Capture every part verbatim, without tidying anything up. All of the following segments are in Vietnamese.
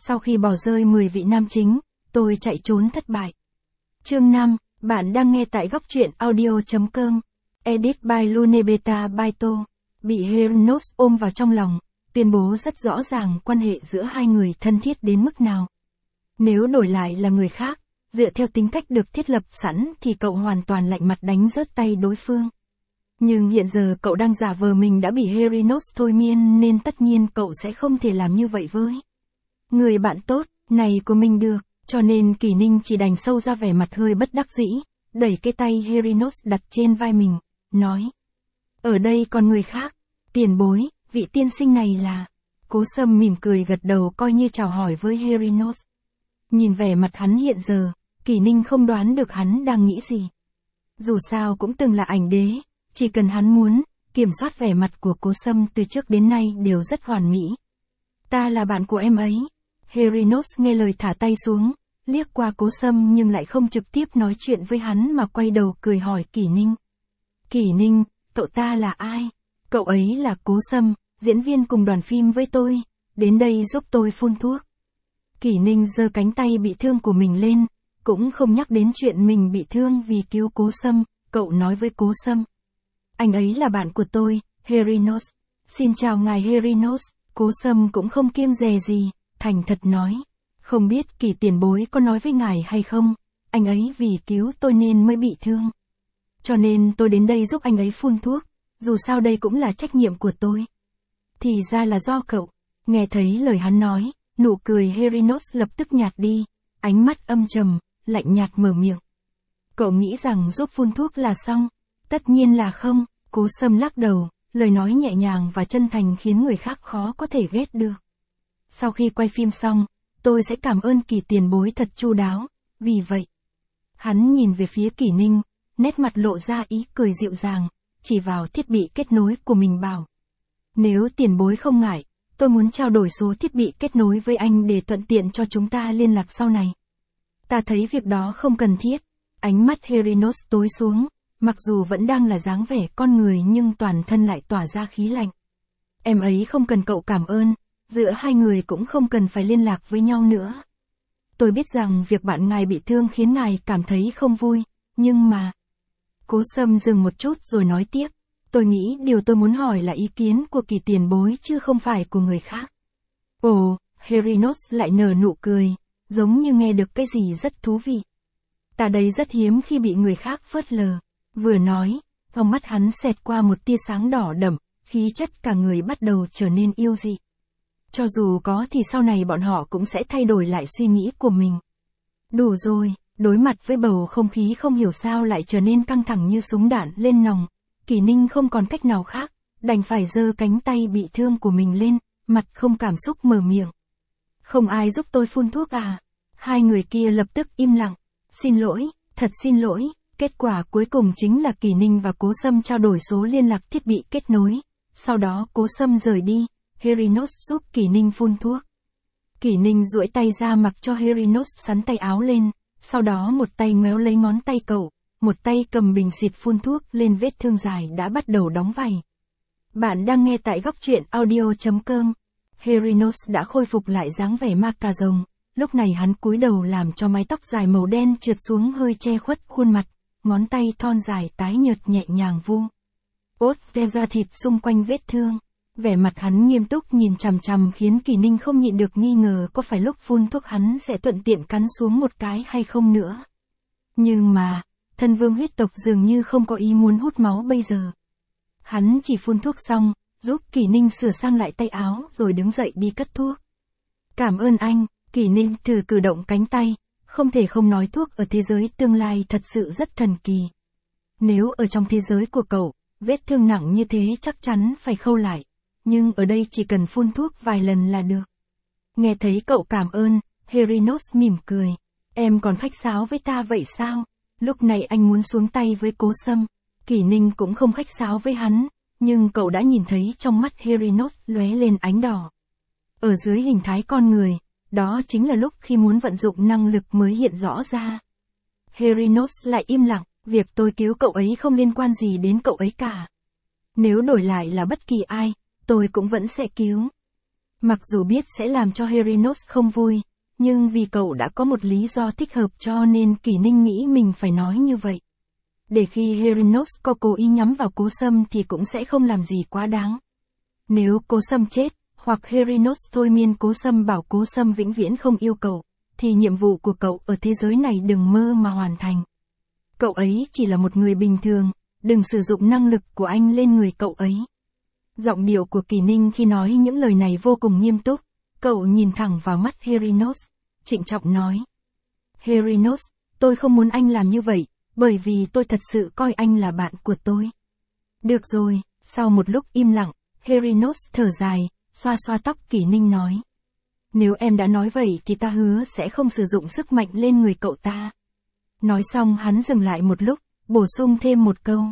Sau khi bỏ rơi mười vị nam chính, tôi chạy trốn thất bại. Chương năm, bạn đang nghe tại góc truyện audio chấm com. Edit by Lunebeta Baito. Bị Herinos ôm vào trong lòng, tuyên bố rất rõ ràng quan hệ giữa hai người thân thiết đến mức nào. Nếu đổi lại là người khác, dựa theo tính cách được thiết lập sẵn thì cậu hoàn toàn lạnh mặt đánh rớt tay đối phương. Nhưng hiện giờ cậu đang giả vờ mình đã bị Herinos thôi miên nên tất nhiên cậu sẽ không thể làm như vậy với người bạn tốt này của mình được, cho nên Kỷ Ninh chỉ đành sâu ra vẻ mặt hơi bất đắc dĩ, đẩy cái tay Herinos đặt trên vai mình, nói. Ở đây còn người khác, tiền bối, vị tiên sinh này là... Cố Sâm mỉm cười gật đầu coi như chào hỏi với Herinos. Nhìn vẻ mặt hắn hiện giờ, Kỷ Ninh không đoán được hắn đang nghĩ gì. Dù sao cũng từng là ảnh đế, chỉ cần hắn muốn, kiểm soát vẻ mặt của Cố Sâm từ trước đến nay đều rất hoàn mỹ. Ta là bạn của em ấy. Herinos nghe lời thả tay xuống, liếc qua Cố Sâm nhưng lại không trực tiếp nói chuyện với hắn mà quay đầu cười hỏi Kỷ Ninh. Kỷ Ninh, cậu ta là ai? Cậu ấy là Cố Sâm, diễn viên cùng đoàn phim với tôi, đến đây giúp tôi phun thuốc. Kỷ Ninh giơ cánh tay bị thương của mình lên, cũng không nhắc đến chuyện mình bị thương vì cứu Cố Sâm, cậu nói với Cố Sâm. Anh ấy là bạn của tôi, Herinos. Xin chào ngài Herinos. Cố Sâm cũng không kiêng dè gì, thành thật nói. Không biết Kỷ tiền bối có nói với ngài hay không, anh ấy vì cứu tôi nên mới bị thương. Cho nên tôi đến đây giúp anh ấy phun thuốc, dù sao đây cũng là trách nhiệm của tôi. Thì ra là do cậu. Nghe thấy lời hắn nói, nụ cười Herinos lập tức nhạt đi, ánh mắt âm trầm, lạnh nhạt mở miệng. Cậu nghĩ rằng giúp phun thuốc là xong? Tất nhiên là không. Cố Sâm lắc đầu, lời nói nhẹ nhàng và chân thành khiến người khác khó có thể ghét được. Sau khi quay phim xong, tôi sẽ cảm ơn Kỷ tiền bối thật chu đáo, vì vậy. Hắn nhìn về phía Kỷ Ninh, nét mặt lộ ra ý cười dịu dàng, chỉ vào thiết bị kết nối của mình bảo. Nếu tiền bối không ngại, tôi muốn trao đổi số thiết bị kết nối với anh để thuận tiện cho chúng ta liên lạc sau này. Ta thấy việc đó không cần thiết. Ánh mắt Herinos tối xuống, mặc dù vẫn đang là dáng vẻ con người nhưng toàn thân lại tỏa ra khí lạnh. Em ấy không cần cậu cảm ơn, giữa hai người cũng không cần phải liên lạc với nhau nữa. Tôi biết rằng việc bạn ngài bị thương khiến ngài cảm thấy không vui, nhưng mà... Cố Sâm dừng một chút rồi nói tiếp. Tôi nghĩ điều tôi muốn hỏi là ý kiến của Kỷ tiền bối chứ không phải của người khác. Ồ, Herinos lại nở nụ cười, giống như nghe được cái gì rất thú vị. Ta đây rất hiếm khi bị người khác phớt lờ. Vừa nói, trong mắt hắn xẹt qua một tia sáng đỏ đậm, khí chất cả người bắt đầu trở nên yêu dị. Cho dù có thì sau này bọn họ cũng sẽ thay đổi lại suy nghĩ của mình. Đủ rồi, đối mặt với bầu không khí không hiểu sao lại trở nên căng thẳng như súng đạn lên nòng. Kỷ Ninh không còn cách nào khác, đành phải giơ cánh tay bị thương của mình lên, mặt không cảm xúc mở miệng. Không ai giúp tôi phun thuốc à? Hai người kia lập tức im lặng. Xin lỗi, thật xin lỗi. Kết quả cuối cùng chính là Kỷ Ninh và Cố Sâm trao đổi số liên lạc thiết bị kết nối. Sau đó Cố Sâm rời đi, Herinos giúp Kỷ Ninh phun thuốc. Kỷ Ninh duỗi tay ra mặc cho Herinos sắn tay áo lên, sau đó một tay ngoéo lấy ngón tay cậu, một tay cầm bình xịt phun thuốc lên vết thương dài đã bắt đầu đóng vảy. Bạn đang nghe tại góc truyện audio chấm com. Herinos đã khôi phục lại dáng vẻ ma cà rồng, lúc này hắn cúi đầu làm cho mái tóc dài màu đen trượt xuống hơi che khuất khuôn mặt, ngón tay thon dài tái nhợt nhẹ nhàng vu ốt ve da thịt xung quanh vết thương. Vẻ mặt hắn nghiêm túc nhìn chằm chằm khiến Kỷ Ninh không nhịn được nghi ngờ có phải lúc phun thuốc hắn sẽ thuận tiện cắn xuống một cái hay không nữa. Nhưng mà, thân vương huyết tộc dường như không có ý muốn hút máu bây giờ. Hắn chỉ phun thuốc xong, giúp Kỷ Ninh sửa sang lại tay áo rồi đứng dậy đi cất thuốc. Cảm ơn anh. Kỷ Ninh thử cử động cánh tay, không thể không nói thuốc ở thế giới tương lai thật sự rất thần kỳ. Nếu ở trong thế giới của cậu, vết thương nặng như thế chắc chắn phải khâu lại, nhưng ở đây chỉ cần phun thuốc vài lần là được. Nghe thấy cậu cảm ơn, Herinos mỉm cười. Em còn khách sáo với ta vậy sao? Lúc này anh muốn xuống tay với Cố Sâm. Kỷ Ninh cũng không khách sáo với hắn, nhưng cậu đã nhìn thấy trong mắt Herinos lóe lên ánh đỏ. Ở dưới hình thái con người, đó chính là lúc khi muốn vận dụng năng lực mới hiện rõ ra. Herinos lại im lặng, việc tôi cứu cậu ấy không liên quan gì đến cậu ấy cả. Nếu đổi lại là bất kỳ ai, tôi cũng vẫn sẽ cứu. Mặc dù biết sẽ làm cho Herinos không vui, nhưng vì cậu đã có một lý do thích hợp cho nên Kỷ Ninh nghĩ mình phải nói như vậy. Để khi Herinos có cố ý nhắm vào Cố Sâm thì cũng sẽ không làm gì quá đáng. Nếu Cố Sâm chết, hoặc Herinos thôi miên Cố Sâm bảo Cố Sâm vĩnh viễn không yêu cậu, thì nhiệm vụ của cậu ở thế giới này đừng mơ mà hoàn thành. Cậu ấy chỉ là một người bình thường, đừng sử dụng năng lực của anh lên người cậu ấy. Giọng điệu của Kỷ Ninh khi nói những lời này vô cùng nghiêm túc, cậu nhìn thẳng vào mắt Herinos, trịnh trọng nói. Herinos, tôi không muốn anh làm như vậy, bởi vì tôi thật sự coi anh là bạn của tôi. Được rồi, sau một lúc im lặng, Herinos thở dài, xoa xoa tóc Kỷ Ninh nói. Nếu em đã nói vậy thì ta hứa sẽ không sử dụng sức mạnh lên người cậu ta. Nói xong hắn dừng lại một lúc, bổ sung thêm một câu.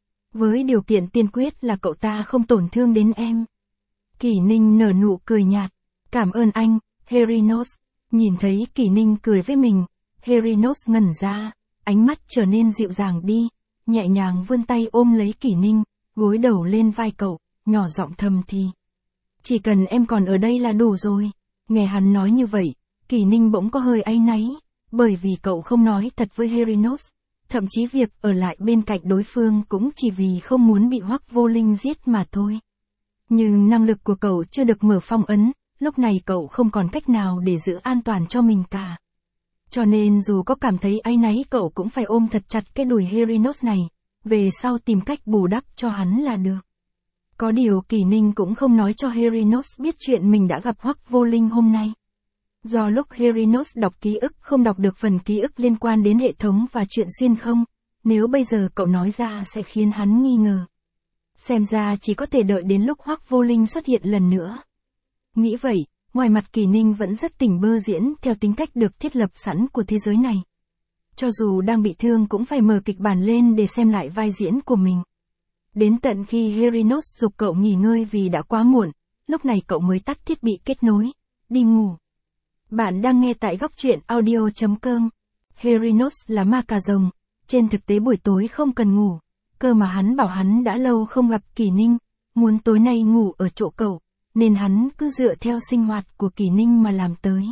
Với điều kiện tiên quyết là cậu ta không tổn thương đến em. Kỷ Ninh nở nụ cười nhạt. Cảm ơn anh, Herinos. Nhìn thấy Kỷ Ninh cười với mình, Herinos ngẩn ra, ánh mắt trở nên dịu dàng đi, nhẹ nhàng vươn tay ôm lấy Kỷ Ninh, gối đầu lên vai cậu, nhỏ giọng thầm thì. Chỉ cần em còn ở đây là đủ rồi. Nghe hắn nói như vậy, Kỷ Ninh bỗng có hơi áy náy, bởi vì cậu không nói thật với Herinos. Thậm chí việc ở lại bên cạnh đối phương cũng chỉ vì không muốn bị Hoắc Vô Linh giết mà thôi. Nhưng năng lực của cậu chưa được mở phong ấn, lúc này cậu không còn cách nào để giữ an toàn cho mình cả. Cho nên dù có cảm thấy áy náy cậu cũng phải ôm thật chặt cái đùi Herinos này, về sau tìm cách bù đắp cho hắn là được. Có điều Kỷ Ninh cũng không nói cho Herinos biết chuyện mình đã gặp Hoắc Vô Linh hôm nay. Do lúc Herinos đọc ký ức không đọc được phần ký ức liên quan đến hệ thống và chuyện xuyên không, nếu bây giờ cậu nói ra sẽ khiến hắn nghi ngờ. Xem ra chỉ có thể đợi đến lúc Hoắc Vô Linh xuất hiện lần nữa. Nghĩ vậy, ngoài mặt Kỷ Ninh vẫn rất tỉnh bơ diễn theo tính cách được thiết lập sẵn của thế giới này. Cho dù đang bị thương cũng phải mở kịch bản lên để xem lại vai diễn của mình. Đến tận khi Herinos giục cậu nghỉ ngơi vì đã quá muộn, lúc này cậu mới tắt thiết bị kết nối, đi ngủ. Bạn đang nghe tại góc truyện audio chấm com. Herinos là ma cà rồng, trên thực tế buổi tối không cần ngủ, cơ mà hắn bảo hắn đã lâu không gặp Kỷ Ninh, muốn tối nay ngủ ở chỗ cậu, nên hắn cứ dựa theo sinh hoạt của Kỷ Ninh mà làm tới.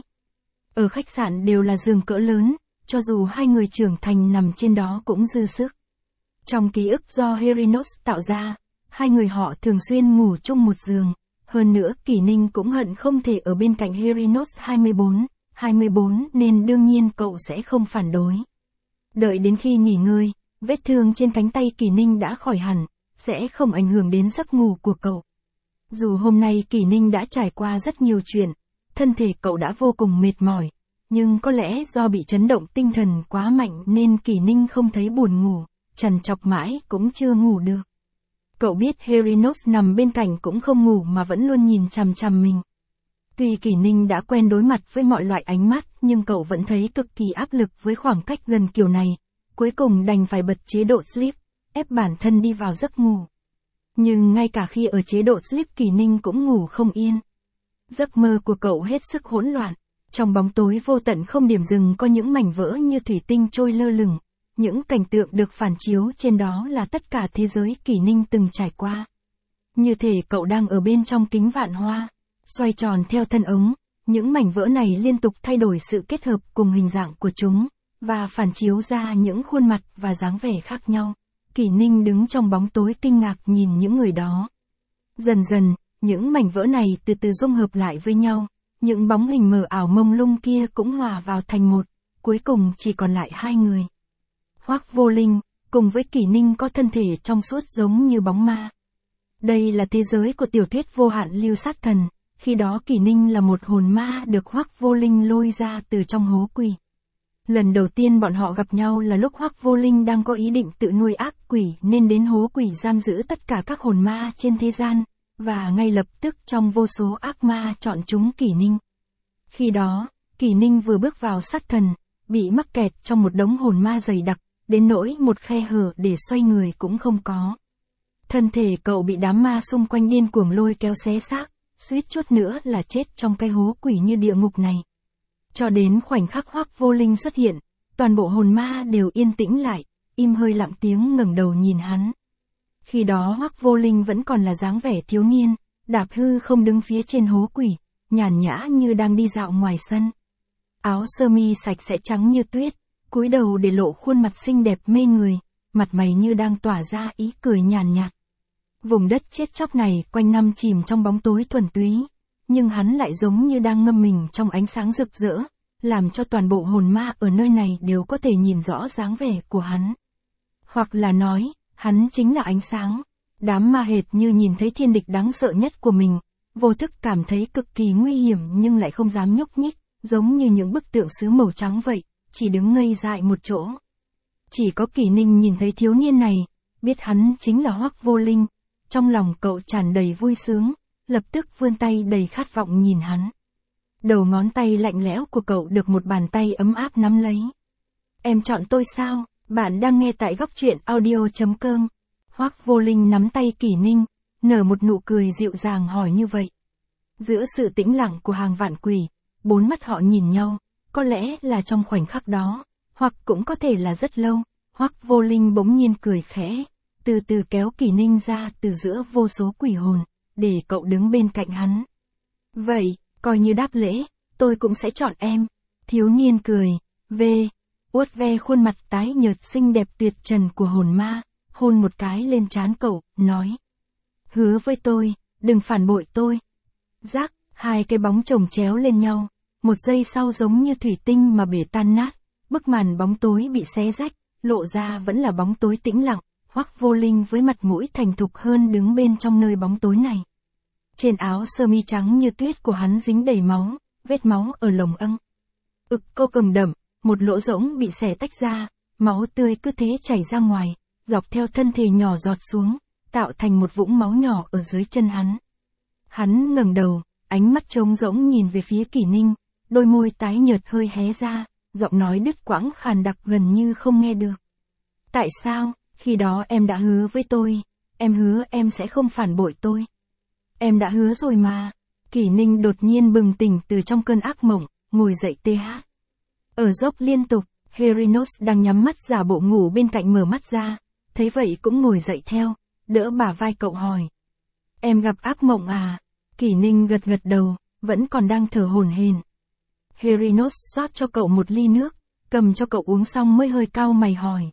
Ở khách sạn đều là giường cỡ lớn, cho dù hai người trưởng thành nằm trên đó cũng dư sức. Trong ký ức do Herinos tạo ra, hai người họ thường xuyên ngủ chung một giường. Hơn nữa Kỷ Ninh cũng hận không thể ở bên cạnh Herinos hai mươi bốn, hai mươi bốn nên đương nhiên cậu sẽ không phản đối. Đợi đến khi nghỉ ngơi, vết thương trên cánh tay Kỷ Ninh đã khỏi hẳn, sẽ không ảnh hưởng đến giấc ngủ của cậu. Dù hôm nay Kỷ Ninh đã trải qua rất nhiều chuyện, thân thể cậu đã vô cùng mệt mỏi, nhưng có lẽ do bị chấn động tinh thần quá mạnh nên Kỷ Ninh không thấy buồn ngủ, trằn trọc mãi cũng chưa ngủ được. Cậu biết Herinos nằm bên cạnh cũng không ngủ mà vẫn luôn nhìn chằm chằm mình. Tuy Kỷ Ninh đã quen đối mặt với mọi loại ánh mắt nhưng cậu vẫn thấy cực kỳ áp lực với khoảng cách gần kiểu này, cuối cùng đành phải bật chế độ sleep, ép bản thân đi vào giấc ngủ. Nhưng ngay cả khi ở chế độ sleep Kỷ Ninh cũng ngủ không yên. Giấc mơ của cậu hết sức hỗn loạn, trong bóng tối vô tận không điểm dừng có những mảnh vỡ như thủy tinh trôi lơ lửng. Những cảnh tượng được phản chiếu trên đó là tất cả thế giới Kỷ Ninh từng trải qua. Như thể cậu đang ở bên trong kính vạn hoa, xoay tròn theo thân ống, những mảnh vỡ này liên tục thay đổi sự kết hợp cùng hình dạng của chúng, và phản chiếu ra những khuôn mặt và dáng vẻ khác nhau. Kỷ Ninh đứng trong bóng tối kinh ngạc nhìn những người đó. Dần dần, những mảnh vỡ này từ từ dung hợp lại với nhau, những bóng hình mờ ảo mông lung kia cũng hòa vào thành một, cuối cùng chỉ còn lại hai người. Hoắc Vô Linh, cùng với Kỷ Ninh có thân thể trong suốt giống như bóng ma. Đây là thế giới của tiểu thuyết Vô Hạn Lưu Sát Thần, khi đó Kỷ Ninh là một hồn ma được Hoắc Vô Linh lôi ra từ trong hố quỷ. Lần đầu tiên bọn họ gặp nhau là lúc Hoắc Vô Linh đang có ý định tự nuôi ác quỷ nên đến hố quỷ giam giữ tất cả các hồn ma trên thế gian, và ngay lập tức trong vô số ác ma chọn chúng Kỷ Ninh. Khi đó, Kỷ Ninh vừa bước vào sát thần, bị mắc kẹt trong một đống hồn ma dày đặc, đến nỗi một khe hở để xoay người cũng không có. Thân thể cậu bị đám ma xung quanh điên cuồng lôi kéo xé xác, suýt chút nữa là chết trong cái hố quỷ như địa ngục này. Cho đến khoảnh khắc Hoắc Vô Linh xuất hiện, toàn bộ hồn ma đều yên tĩnh lại, im hơi lặng tiếng ngẩng đầu nhìn hắn. Khi đó Hoắc Vô Linh vẫn còn là dáng vẻ thiếu niên, đạp hư không đứng phía trên hố quỷ, nhàn nhã như đang đi dạo ngoài sân. Áo sơ mi sạch sẽ trắng như tuyết, cúi đầu để lộ khuôn mặt xinh đẹp mê người, mặt mày như đang tỏa ra ý cười nhàn nhạt. Vùng đất chết chóc này quanh năm chìm trong bóng tối thuần túy, nhưng hắn lại giống như đang ngâm mình trong ánh sáng rực rỡ, làm cho toàn bộ hồn ma ở nơi này đều có thể nhìn rõ dáng vẻ của hắn. Hoặc là nói, hắn chính là ánh sáng. Đám ma hệt như nhìn thấy thiên địch đáng sợ nhất của mình, vô thức cảm thấy cực kỳ nguy hiểm nhưng lại không dám nhúc nhích, giống như những bức tượng sứ màu trắng vậy, chỉ đứng ngây dại một chỗ. Chỉ có Kỷ Ninh nhìn thấy thiếu niên này, biết hắn chính là Hoắc Vô Linh, trong lòng cậu tràn đầy vui sướng, lập tức vươn tay đầy khát vọng nhìn hắn. Đầu ngón tay lạnh lẽo của cậu được một bàn tay ấm áp nắm lấy. Em chọn tôi sao? Bạn đang nghe tại góc truyện audio chấm com. Hoắc Vô Linh nắm tay Kỷ Ninh, nở một nụ cười dịu dàng hỏi như vậy. Giữa sự tĩnh lặng của hàng vạn quỷ, bốn mắt họ nhìn nhau, có lẽ là trong khoảnh khắc đó, hoặc cũng có thể là rất lâu, Hoắc Vô Linh bỗng nhiên cười khẽ, từ từ kéo Kỷ Ninh ra từ giữa vô số quỷ hồn, để cậu đứng bên cạnh hắn. Vậy, coi như đáp lễ, tôi cũng sẽ chọn em. Thiếu niên cười, về, uốt ve khuôn mặt tái nhợt xinh đẹp tuyệt trần của hồn ma, hôn một cái lên trán cậu, nói. Hứa với tôi, đừng phản bội tôi. Rắc, hai cái bóng chồng chéo lên nhau, một giây sau giống như thủy tinh mà bể tan nát, bức màn bóng tối bị xé rách, lộ ra vẫn là bóng tối tĩnh lặng, Hoắc Vô Linh với mặt mũi thành thục hơn đứng bên trong nơi bóng tối này. Trên áo sơ mi trắng như tuyết của hắn dính đầy máu, vết máu ở lồng âng. Ực cô cầm đậm, một lỗ rỗng bị xẻ tách ra, máu tươi cứ thế chảy ra ngoài, dọc theo thân thể nhỏ giọt xuống, tạo thành một vũng máu nhỏ ở dưới chân hắn. Hắn ngẩng đầu, ánh mắt trống rỗng nhìn về phía Kỷ Ninh, đôi môi tái nhợt hơi hé ra, giọng nói đứt quãng khàn đặc gần như không nghe được. Tại sao, khi đó em đã hứa với tôi, em hứa em sẽ không phản bội tôi. Em đã hứa rồi mà. Kỷ Ninh đột nhiên bừng tỉnh từ trong cơn ác mộng, ngồi dậy tê hát. Ở dốc liên tục, Herinos đang nhắm mắt giả bộ ngủ bên cạnh mở mắt ra, thấy vậy cũng ngồi dậy theo, đỡ bả vai cậu hỏi. Em gặp ác mộng à? Kỷ Ninh gật gật đầu, vẫn còn đang thở hổn hển. Herinos rót cho cậu một ly nước, cầm cho cậu uống xong mới hơi cau mày hỏi.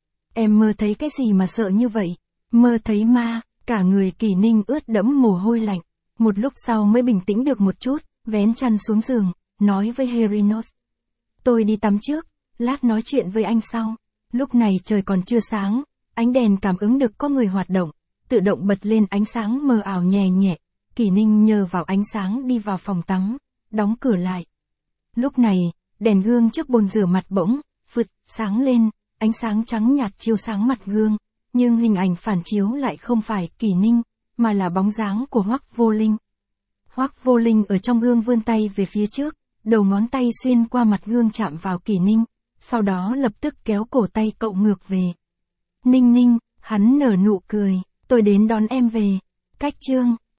Em mơ thấy cái gì mà sợ như vậy? Mơ thấy ma. Cả người Kỷ Ninh ướt đẫm mồ hôi lạnh, một lúc sau mới bình tĩnh được một chút, vén chăn xuống giường, nói với Herinos. Tôi đi tắm trước, lát nói chuyện với anh sau. Lúc này trời còn chưa sáng, ánh đèn cảm ứng được có người hoạt động, tự động bật lên ánh sáng mờ ảo nhẹ nhẹ. Kỷ Ninh nhờ vào ánh sáng đi vào phòng tắm, đóng cửa lại. Lúc này, đèn gương trước bồn rửa mặt bỗng, phụt, sáng lên, ánh sáng trắng nhạt chiếu sáng mặt gương. Nhưng hình ảnh phản chiếu lại không phải Kỷ Ninh, mà là bóng dáng của Hoắc Vô Linh. Hoắc Vô Linh ở trong gương vươn tay về phía trước, đầu ngón tay xuyên qua mặt gương chạm vào Kỷ Ninh, sau đó lập tức kéo cổ tay cậu ngược về. Ninh Ninh, hắn nở nụ cười, tôi đến đón em về. Cách chương